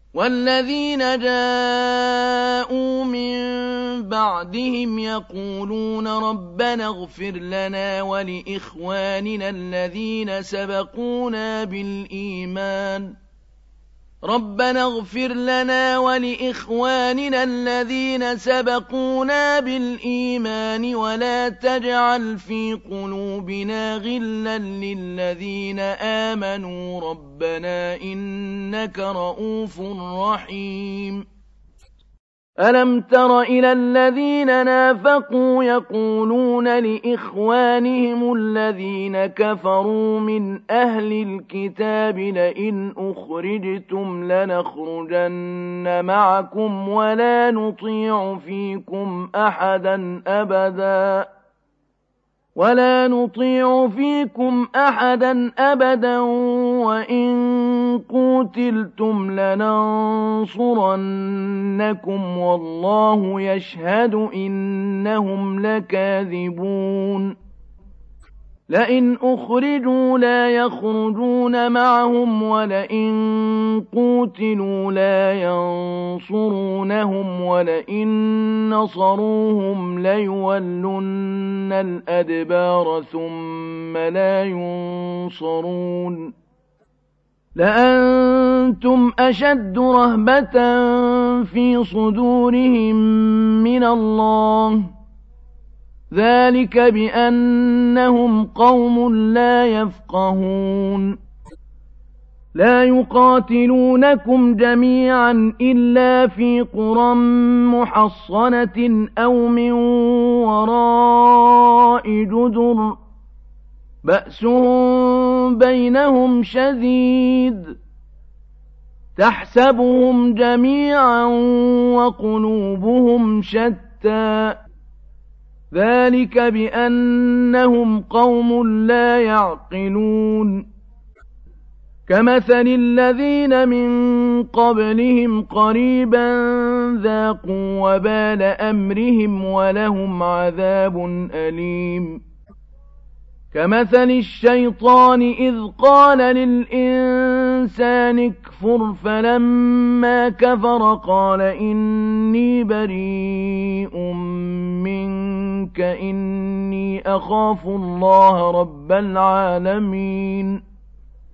والذين جاءوا من بعدهم يقولون ربنا اغفر لنا ولإخواننا الذين سبقونا بالإيمان ولا تجعل في قلوبنا غلا للذين آمنوا ربنا إنك رءوف رحيم ألم تر إلى الذين نافقوا يقولون لإخوانهم الذين كفروا من أهل الكتاب لئن أخرجتم لنخرجن معكم ولا نطيع فيكم أحدا أبدا وإن قوتلتم لننصرنكم والله يشهد إنهم لكاذبون لئن أخرجوا لا يخرجون معهم ولئن قوتلوا لا ينصرونهم ولئن نصروهم ليولن الأدبار ثم لا ينصرون لأنتم أشد رهبة في صدورهم من الله ذلك بأنهم قوم لا يفقهون لا يقاتلونكم جميعا إلا في قرى محصنة أو من وراء جدر بأسهم بينهم شديد تحسبهم جميعا وقلوبهم شتى ذلك بأنهم قوم لا يعقلون كمثل الذين من قبلهم قريبا ذاقوا وبال أمرهم ولهم عذاب أليم كمثل الشيطان إذ قال للإنسان اكفر فلما كفر قال إني بريء منك إني أخاف الله رب العالمين